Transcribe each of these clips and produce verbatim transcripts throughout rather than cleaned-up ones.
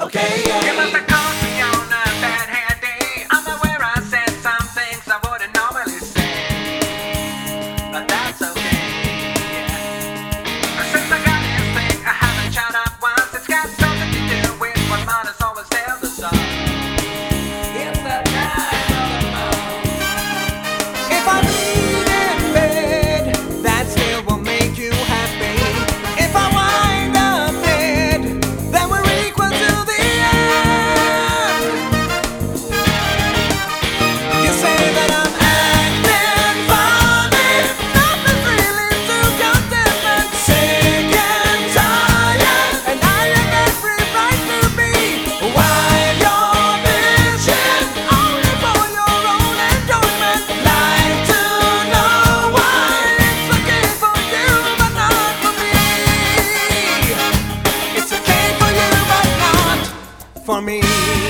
okay, yeah. You must have caught me on a bad hair day. I'm aware I said some things I wouldn't normally say, but that's okay, yeah. Since I got this thing, I haven't shut up once. It's got something to do with what mothers always tell the son. It's the time of the month. If I bleed in bed, that still will make you happy. If I wind up dead, then we're equal to the end. You say that I'm acting funny, nothing's really too contentment. Sick and tired, and I have every right to be. While you're bitching, only for your own enjoyment. Like to know why it's okay for you, but not for me. It's okay for you, but not for me.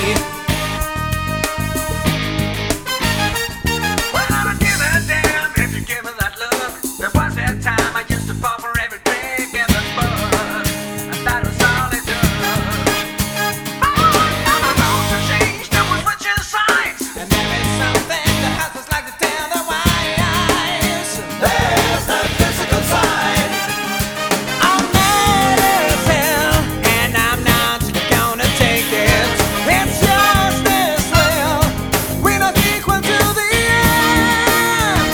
Well, I don't give a damn if you give her that look. There was that time I used to fall for every trick in the book, and that was all it took. Oh, now my roles have changed, now we're switching sides. And there is something the husbands like to tell their wives. There's the physical side. I'm mad as hell, and I'm not gonna take it. It's just as well, we're not equal to the end.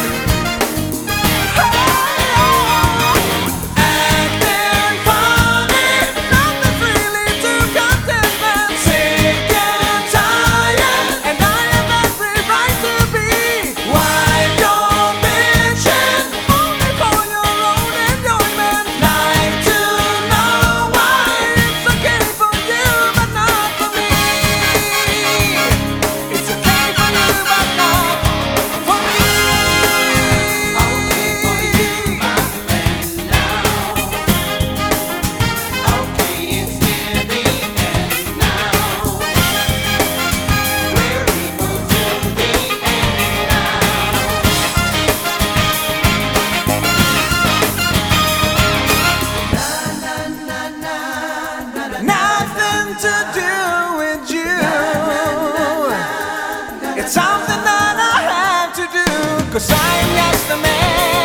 Acting funny, nothing's really too contentment. Sick and tired, and I have every right to be. While you're bitching, only for your own enjoyment. Like to know why it's okay for you, but not for me. It's okay for you, but not for me. Okay for you, my friend, now. Okay, it's near the end now. We're equal to the end now. Nothing to do with you. It's something that I have to do, 'cause I am just a man.